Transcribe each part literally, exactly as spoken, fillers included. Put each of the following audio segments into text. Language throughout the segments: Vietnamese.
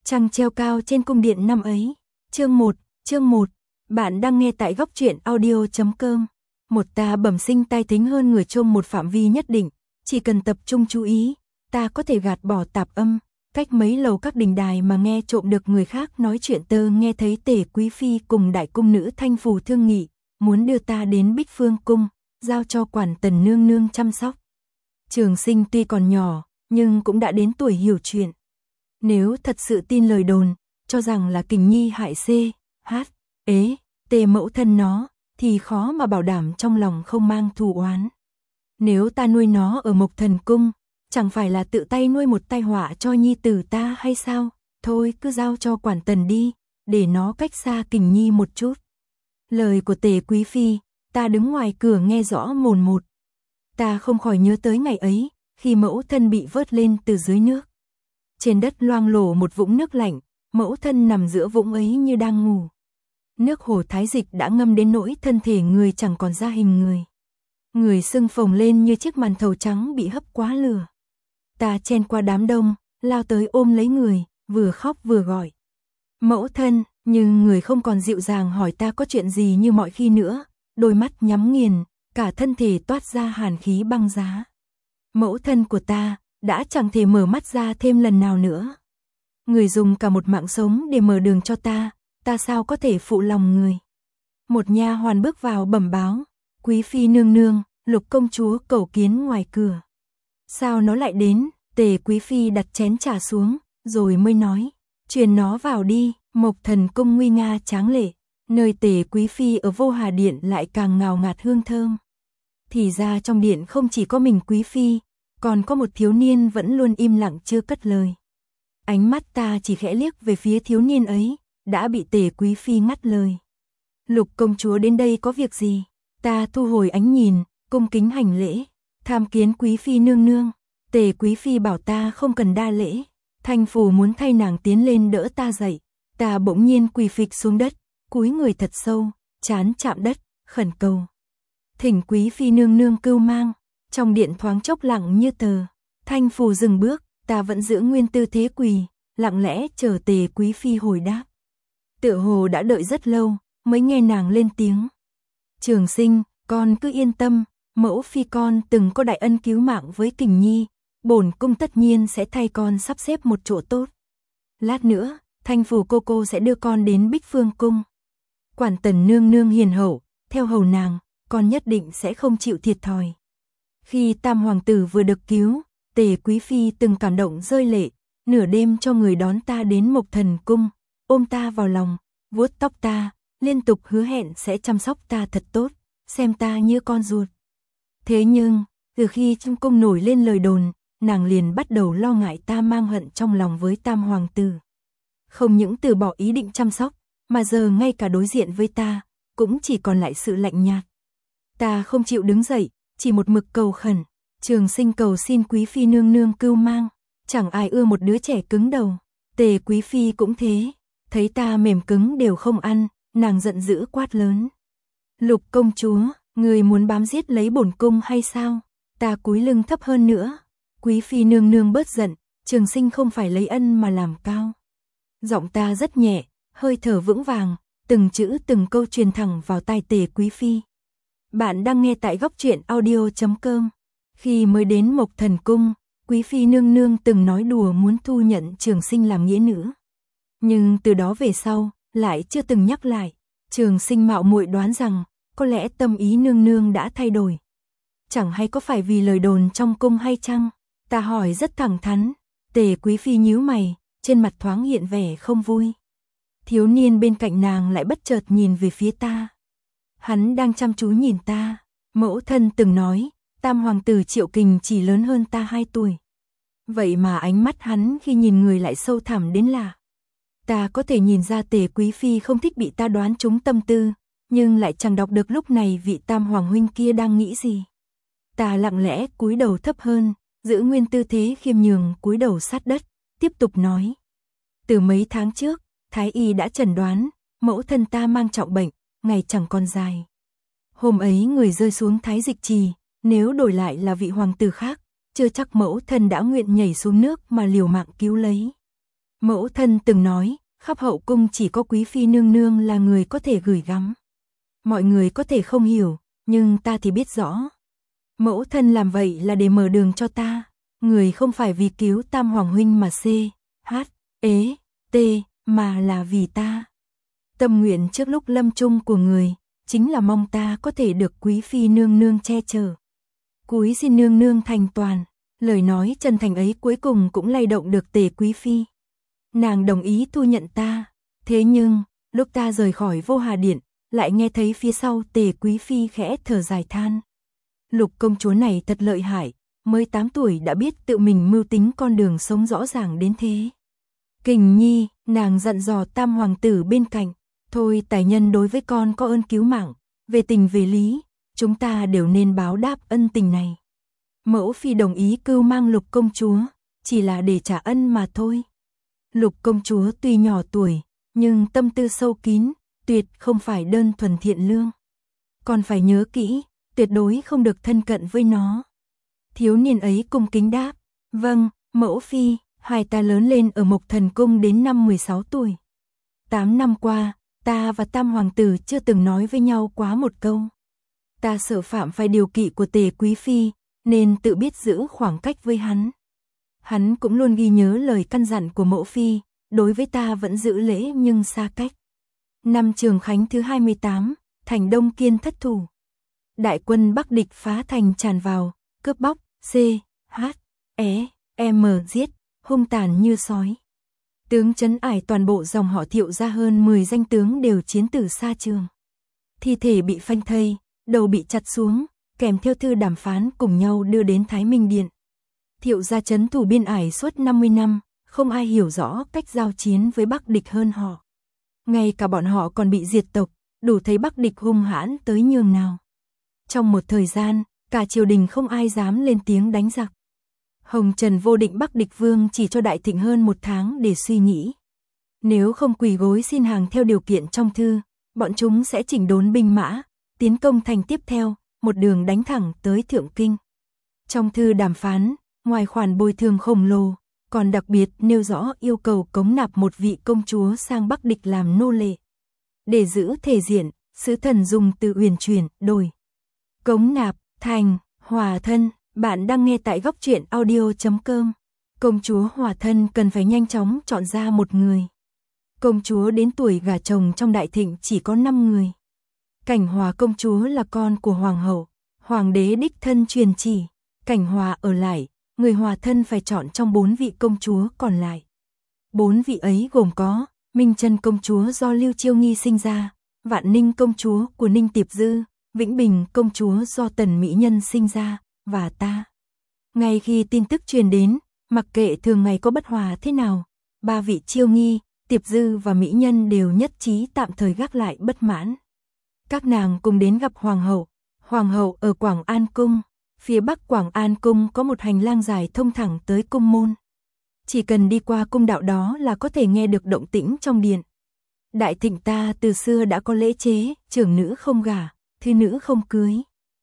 Trăng treo cao trên cung điện năm ấy. Chương một, chương một. Bạn đang nghe tại góc truyện audio chấm com. Một ta bẩm sinh tai thính hơn người trong một phạm vi nhất định, chỉ cần tập trung chú ý, ta có thể gạt bỏ tạp âm, cách mấy lầu các đình đài mà nghe trộm được người khác nói chuyện. Tơ nghe thấy Tề quý phi cùng đại cung nữ Thanh Phù thương nghị, muốn đưa ta đến Bích Phương cung, giao cho quản Tần nương nương chăm sóc. Trường Sinh tuy còn nhỏ, nhưng cũng đã đến tuổi hiểu chuyện. Nếu thật sự tin lời đồn, cho rằng là Kình Nhi hại C, H, ế, Tề mẫu thân nó, thì khó mà bảo đảm trong lòng không mang thù oán. Nếu ta nuôi nó ở Mộc Thần cung, chẳng phải là tự tay nuôi một tai họa cho nhi tử ta hay sao? Thôi cứ giao cho quản Tần đi, để nó cách xa Kình Nhi một chút. Lời của Tề quý phi, ta đứng ngoài cửa nghe rõ mồn một. Ta không khỏi nhớ tới ngày ấy, khi mẫu thân bị vớt lên từ dưới nước. Trên đất loang lổ một vũng nước lạnh, mẫu thân nằm giữa vũng ấy như đang ngủ. Nước hồ thái dịch đã ngâm đến nỗi thân thể người chẳng còn ra hình người. Người sưng phồng lên như chiếc màn thầu trắng bị hấp quá lửa. Ta chen qua đám đông, lao tới ôm lấy người, vừa khóc vừa gọi. Mẫu thân, nhưng người không còn dịu dàng hỏi ta có chuyện gì như mọi khi nữa, đôi mắt nhắm nghiền, cả thân thể toát ra hàn khí băng giá. Mẫu thân của ta đã chẳng thể mở mắt ra thêm lần nào nữa. Người dùng cả một mạng sống để mở đường cho ta, ta sao có thể phụ lòng người. Một nha hoàn bước vào bẩm báo, quý phi nương nương, Lục công chúa cầu kiến ngoài cửa. Sao nó lại đến? Tề quý phi đặt chén trà xuống, rồi mới nói, truyền nó vào đi. Mộc Thần cung nguy nga tráng lệ, nơi Tề quý phi ở Vô Hà điện lại càng ngào ngạt hương thơm. Thì ra trong điện không chỉ có mình quý phi, còn có một thiếu niên vẫn luôn im lặng chưa cất lời. Ánh mắt ta chỉ khẽ liếc về phía thiếu niên ấy, đã bị Tề quý phi ngắt lời. Lục công chúa đến đây có việc gì? Ta thu hồi ánh nhìn, cung kính hành lễ, tham kiến quý phi nương nương. Tề quý phi bảo ta không cần đa lễ. Thanh Phù muốn thay nàng tiến lên đỡ ta dậy. Ta bỗng nhiên quỳ phịch xuống đất, cúi người thật sâu, trán chạm đất, khẩn cầu. Thỉnh quý phi nương nương cưu mang. Trong điện thoáng chốc lặng như tờ. Thanh Phù dừng bước, ta vẫn giữ nguyên tư thế quỳ, lặng lẽ chờ Tề quý phi hồi đáp. Tựa hồ đã đợi rất lâu, mới nghe nàng lên tiếng. Trường Sinh, con cứ yên tâm, mẫu phi con từng có đại ân cứu mạng với Kình Nhi, bổn cung tất nhiên sẽ thay con sắp xếp một chỗ tốt. Lát nữa, Thanh Phù cô cô sẽ đưa con đến Bích Phương cung. Quản Tần nương nương hiền hậu, theo hầu nàng, con nhất định sẽ không chịu thiệt thòi. Khi tam hoàng tử vừa được cứu, Tề quý phi từng cảm động rơi lệ, nửa đêm cho người đón ta đến Mộc Thần cung, ôm ta vào lòng, vuốt tóc ta, liên tục hứa hẹn sẽ chăm sóc ta thật tốt, xem ta như con ruột. Thế nhưng, từ khi trong cung nổi lên lời đồn, nàng liền bắt đầu lo ngại ta mang hận trong lòng với tam hoàng tử. Không những từ bỏ ý định chăm sóc, mà giờ ngay cả đối diện với ta, cũng chỉ còn lại sự lạnh nhạt. Ta không chịu đứng dậy, chỉ một mực cầu khẩn, Trường Sinh cầu xin quý phi nương nương cưu mang. Chẳng ai ưa một đứa trẻ cứng đầu. Tề quý phi cũng thế, thấy ta mềm cứng đều không ăn, nàng giận dữ quát lớn. Lục công chúa, người muốn bám giết lấy bổn cung hay sao? Ta cúi lưng thấp hơn nữa. Quý phi nương nương bớt giận, Trường Sinh không phải lấy ân mà làm cao. Giọng ta rất nhẹ, hơi thở vững vàng, từng chữ từng câu truyền thẳng vào tai Tề quý phi. Bạn đang nghe tại góc truyện audio chấm com. Khi mới đến Mộc Thần cung, quý phi nương nương từng nói đùa muốn thu nhận Trường Sinh làm nghĩa nữ. Nhưng từ đó về sau, lại chưa từng nhắc lại. Trường Sinh mạo muội đoán rằng, có lẽ tâm ý nương nương đã thay đổi. Chẳng hay có phải vì lời đồn trong cung hay chăng? Ta hỏi rất thẳng thắn. Tề quý phi nhíu mày, trên mặt thoáng hiện vẻ không vui. Thiếu niên bên cạnh nàng lại bất chợt nhìn về phía ta. Hắn đang chăm chú nhìn ta. Mẫu thân từng nói, tam hoàng tử Triệu Kình chỉ lớn hơn ta hai tuổi. Vậy mà ánh mắt hắn khi nhìn người lại sâu thẳm đến lạ. Ta có thể nhìn ra Tề quý phi không thích bị ta đoán trúng tâm tư, nhưng lại chẳng đọc được lúc này vị tam hoàng huynh kia đang nghĩ gì. Ta lặng lẽ cúi đầu thấp hơn, giữ nguyên tư thế khiêm nhường cúi đầu sát đất, tiếp tục nói. Từ mấy tháng trước, Thái y đã chẩn đoán, mẫu thân ta mang trọng bệnh, ngày chẳng còn dài. Hôm ấy người rơi xuống Thái Dịch Trì, nếu đổi lại là vị hoàng tử khác, chưa chắc mẫu thân đã nguyện nhảy xuống nước mà liều mạng cứu lấy. Mẫu thân từng nói, khắp hậu cung chỉ có quý phi nương nương là người có thể gửi gắm. Mọi người có thể không hiểu, nhưng ta thì biết rõ. Mẫu thân làm vậy là để mở đường cho ta, người không phải vì cứu Tam Hoàng huynh mà c, h, ế, t, mà là vì ta. Tâm nguyện trước lúc lâm chung của người, chính là mong ta có thể được quý phi nương nương che chở. Cúi xin nương nương thành toàn, lời nói chân thành ấy cuối cùng cũng lay động được Tề quý phi. Nàng đồng ý thu nhận ta, thế nhưng, lúc ta rời khỏi Vô Hà Điện, lại nghe thấy phía sau Tề quý phi khẽ thở dài than. Lục công chúa này thật lợi hại, mới tám tuổi đã biết tự mình mưu tính con đường sống rõ ràng đến thế. Kình nhi, nàng dặn dò Tam hoàng tử bên cạnh, thôi tài nhân đối với con có ơn cứu mạng, về tình về lý, chúng ta đều nên báo đáp ân tình này. Mẫu phi đồng ý cưu mang Lục công chúa, chỉ là để trả ân mà thôi. Lục công chúa tuy nhỏ tuổi, nhưng tâm tư sâu kín, tuyệt không phải đơn thuần thiện lương. Còn phải nhớ kỹ, tuyệt đối không được thân cận với nó. Thiếu niên ấy cung kính đáp, vâng, mẫu phi, hai ta lớn lên ở Mộc Thần Cung đến năm mười sáu tuổi. Tám năm qua, ta và Tam hoàng tử chưa từng nói với nhau quá một câu. Ta sợ phạm phải điều kỵ của Tề quý phi, nên tự biết giữ khoảng cách với hắn. Hắn cũng luôn ghi nhớ lời căn dặn của mẫu phi, đối với ta vẫn giữ lễ nhưng xa cách. Năm Trường Khánh thứ hai mươi tám, thành Đông Kiên thất thủ. Đại quân Bắc địch phá thành tràn vào, cướp bóc, c, h, e, m giết, hung tàn như sói. Tướng trấn ải toàn bộ dòng họ Thiệu ra hơn mười danh tướng đều chiến tử xa trường. Thi thể bị phanh thây, đầu bị chặt xuống, kèm theo thư đàm phán cùng nhau đưa đến Thái Minh Điện. Thiệu gia trấn thủ biên ải suốt năm mươi năm, không ai hiểu rõ cách giao chiến với Bắc địch hơn họ. Ngay cả bọn họ còn bị diệt tộc, đủ thấy Bắc địch hung hãn tới nhường nào. Trong một thời gian, cả triều đình không ai dám lên tiếng đánh giặc. Hồng Trần vô định Bắc địch vương chỉ cho Đại Thịnh hơn một tháng để suy nghĩ. Nếu không quỳ gối xin hàng theo điều kiện trong thư, bọn chúng sẽ chỉnh đốn binh mã, tiến công thành tiếp theo, một đường đánh thẳng tới Thượng Kinh. Trong thư đàm phán, ngoài khoản bồi thường khổng lồ, còn đặc biệt nêu rõ yêu cầu cống nạp một vị công chúa sang Bắc địch làm nô lệ. Để giữ thể diện, sứ thần dùng từ uyển chuyển, đổi. Cống nạp, thành, hòa thân, bạn đang nghe tại góc truyện audio chấm com. Công chúa hòa thân cần phải nhanh chóng chọn ra một người. Công chúa đến tuổi gả chồng trong Đại Thịnh chỉ có năm người. Cảnh Hòa công chúa là con của hoàng hậu, hoàng đế đích thân truyền chỉ. Cảnh Hòa ở lại, người hòa thân phải chọn trong bốn vị công chúa còn lại. Bốn vị ấy gồm có Minh Chân công chúa do Lưu Chiêu Nghi sinh ra, Vạn Ninh công chúa của Ninh Tiệp Dư, Vĩnh Bình công chúa do Tần Mỹ Nhân sinh ra, và ta. Ngay khi tin tức truyền đến, mặc kệ thường ngày có bất hòa thế nào, ba vị Chiêu Nghi, Tiệp Dư và Mỹ Nhân đều nhất trí tạm thời gác lại bất mãn. Các nàng cùng đến gặp Hoàng hậu. Hoàng hậu ở Quảng An Cung. Phía bắc Quảng An Cung có một hành lang dài thông thẳng tới cung môn. Chỉ cần đi qua cung đạo đó là có thể nghe được động tĩnh trong điện. Đại Thịnh ta từ xưa đã có lễ chế, trưởng nữ không gả, thư nữ không cưới.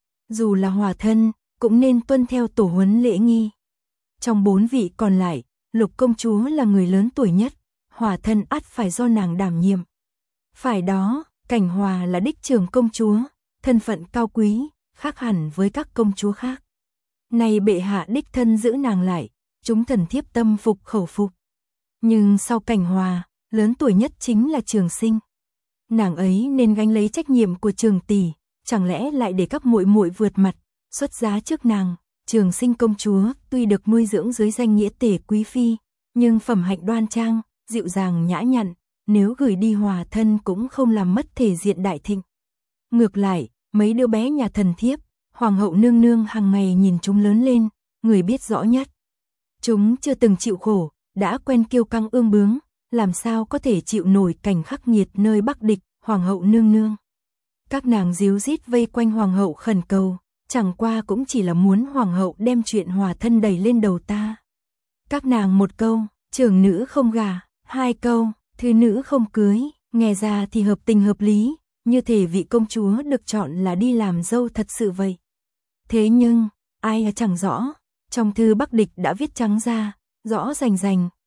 Dù là hòa thân, cũng nên tuân theo tổ huấn lễ nghi. Trong bốn vị còn lại, Lục công chúa là người lớn tuổi nhất, hòa thân ắt phải do nàng đảm nhiệm. Phải đó, Cảnh Hòa là đích trưởng công chúa, thân phận cao quý, khác hẳn với các công chúa khác. Này bệ hạ đích thân giữ nàng lại, chúng thần thiếp tâm phục khẩu phục. Nhưng sau Cảnh Hòa, lớn tuổi nhất chính là Trường Sinh. Nàng ấy nên gánh lấy trách nhiệm của Trường tỷ, chẳng lẽ lại để các muội muội vượt mặt, xuất giá trước nàng. Trường Sinh công chúa tuy được nuôi dưỡng dưới danh nghĩa Tề quý phi, nhưng phẩm hạnh đoan trang, dịu dàng nhã nhặn, nếu gửi đi hòa thân cũng không làm mất thể diện Đại Thịnh. Ngược lại, mấy đứa bé nhà thần thiếp, hoàng hậu nương nương hàng ngày nhìn chúng lớn lên, người biết rõ nhất. Chúng chưa từng chịu khổ, đã quen kiêu căng ương bướng, làm sao có thể chịu nổi cảnh khắc nghiệt nơi Bắc địch, hoàng hậu nương nương. Các nàng díu dít vây quanh hoàng hậu khẩn cầu, chẳng qua cũng chỉ là muốn hoàng hậu đem chuyện hòa thân đẩy lên đầu ta. Các nàng một câu, trưởng nữ không gả, hai câu, thư nữ không cưới, nghe ra thì hợp tình hợp lý, như thể vị công chúa được chọn là đi làm dâu thật sự vậy. Thế nhưng, ai chẳng rõ, trong thư Bắc địch đã viết trắng ra, rõ rành rành,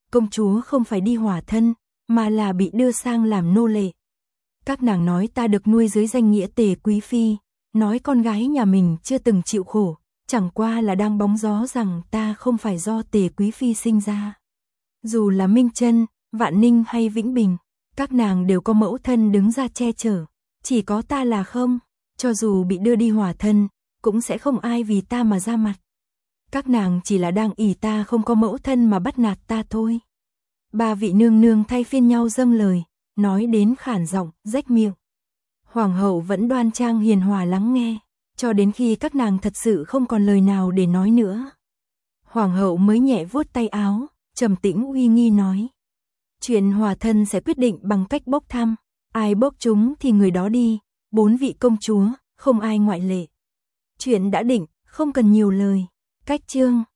công chúa không phải đi hỏa thân, mà là bị đưa sang làm nô lệ. Các nàng nói ta được nuôi dưới danh nghĩa Tề quý phi, nói con gái nhà mình chưa từng chịu khổ, chẳng qua là đang bóng gió rằng ta không phải do Tề quý phi sinh ra. Dù là Minh Chân, Vạn Ninh hay Vĩnh Bình, các nàng đều có mẫu thân đứng ra che chở, chỉ có ta là không, cho dù bị đưa đi hỏa thân, cũng sẽ không ai vì ta mà ra mặt. Các nàng chỉ là đang ỷ ta không có mẫu thân mà bắt nạt ta thôi. Ba vị nương nương thay phiên nhau dâng lời, nói đến khản giọng, rách miệng. Hoàng hậu vẫn đoan trang hiền hòa lắng nghe, cho đến khi các nàng thật sự không còn lời nào để nói nữa. Hoàng hậu mới nhẹ vuốt tay áo, trầm tĩnh uy nghi nói. Chuyện hỏa thân sẽ quyết định bằng cách bốc thăm, ai bốc chúng thì người đó đi, bốn vị công chúa, không ai ngoại lệ. Chuyện đã định, không cần nhiều lời. Cách chương